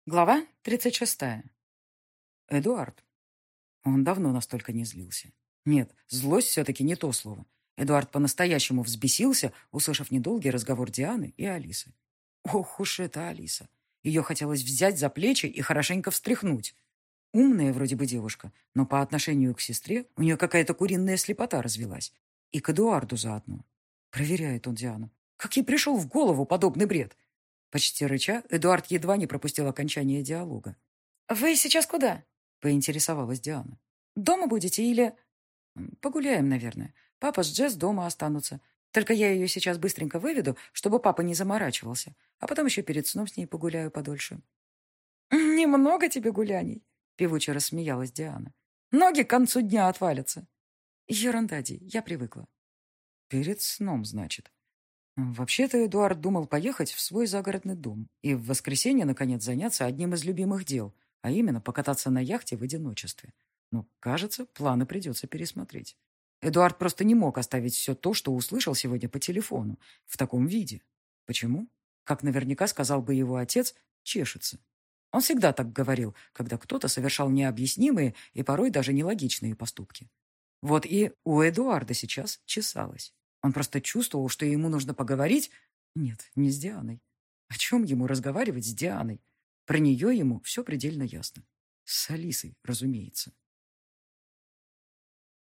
Глава 36. Эдуард. Он давно настолько не злился. Нет, злость все-таки не то слово. Эдуард по-настоящему взбесился, услышав недолгий разговор Дианы и Алисы. Ох уж эта Алиса. Ее хотелось взять за плечи и хорошенько встряхнуть. Умная вроде бы девушка, но по отношению к сестре у нее какая-то куриная слепота развелась. И к Эдуарду заодно. Проверяет он Диану. Как ей пришел в голову подобный бред? Почти рыча, Эдуард едва не пропустил окончание диалога. «Вы сейчас куда?» — поинтересовалась Диана. «Дома будете или...» «Погуляем, наверное. Папа с Джесс дома останутся. Только я ее сейчас быстренько выведу, чтобы папа не заморачивался. А потом еще перед сном с ней погуляю подольше». «Немного тебе гуляний», — певуче рассмеялась Диана. «Ноги к концу дня отвалятся». «Ерунда, Ди, я привыкла». «Перед сном, значит». Вообще-то Эдуард думал поехать в свой загородный дом и в воскресенье, наконец, заняться одним из любимых дел, а именно покататься на яхте в одиночестве. Но, кажется, планы придется пересмотреть. Эдуард просто не мог оставить все то, что услышал сегодня по телефону, в таком виде. Почему? Как наверняка сказал бы его отец, чешется. Он всегда так говорил, когда кто-то совершал необъяснимые и порой даже нелогичные поступки. Вот и у Эдуарда сейчас чесалось. Он просто чувствовал, что ему нужно поговорить. Нет, не с Дианой. О чем ему разговаривать с Дианой? Про нее ему все предельно ясно. С Алисой, разумеется.